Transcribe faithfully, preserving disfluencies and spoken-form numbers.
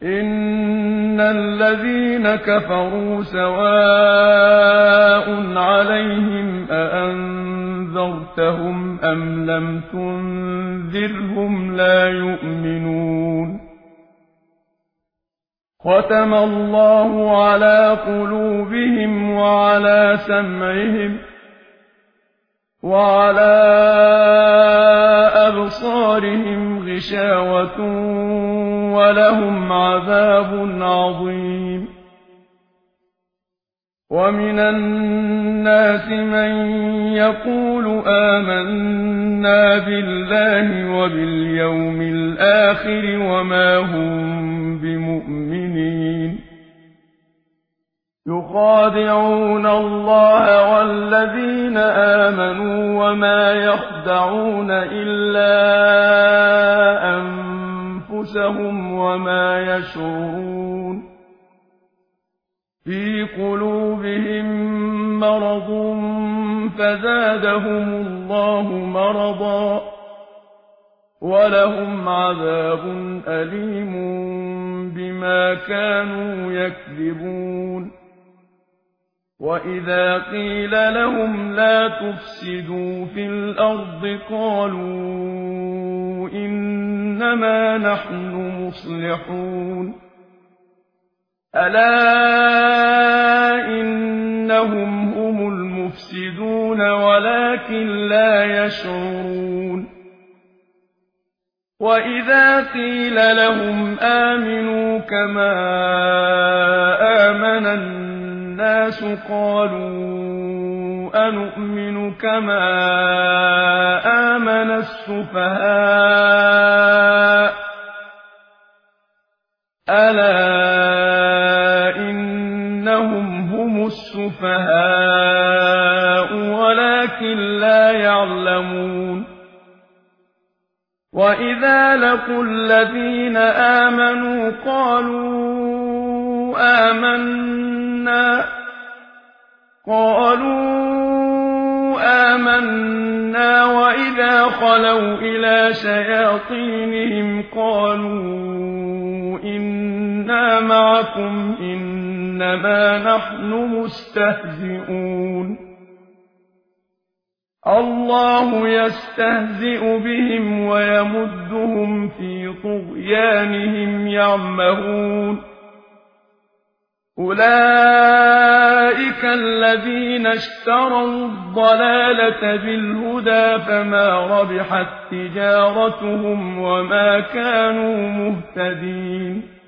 إن الذين كفروا سواء عليهم أأنذرتهم أم لم تنذرهم لا يؤمنون ختم الله على قلوبهم وعلى سمعهم وعلى أبصارهم غشاوة ولهم عذاب عظيم ومن الناس من يقول آمنا بالله وباليوم الآخر وما هم بمؤمنين يخادعون الله والذين آمنوا وما يخدعون إلا أنفسهم وما يشعرون في قلوبهم مرض فزادهم الله مرضا ولهم عذاب أليم بما كانوا يكذبون وإذا قيل لهم لا تفسدوا في الأرض قالوا إنما نحن مصلحون ألا إنهم هم المفسدون ولكن لا يشعرون وإذا قيل لهم آمنوا كما آمن الناس قالوا أنؤمن كما آمن السفهاء ألا إنهم هم السفهاء ولكن لا يعلمون وإذا لقوا الذين آمنوا قالوا آمنا قالوا آمنا وإذا خلوا إلى شياطينهم قالوا إنا معكم إنما نحن مستهزئون الله يستهزئ بهم ويمدهم في طغيانهم يعمهون أولئك الذين اشتروا الضلالة بالهدى فما ربحت تجارتهم وما كانوا مهتدين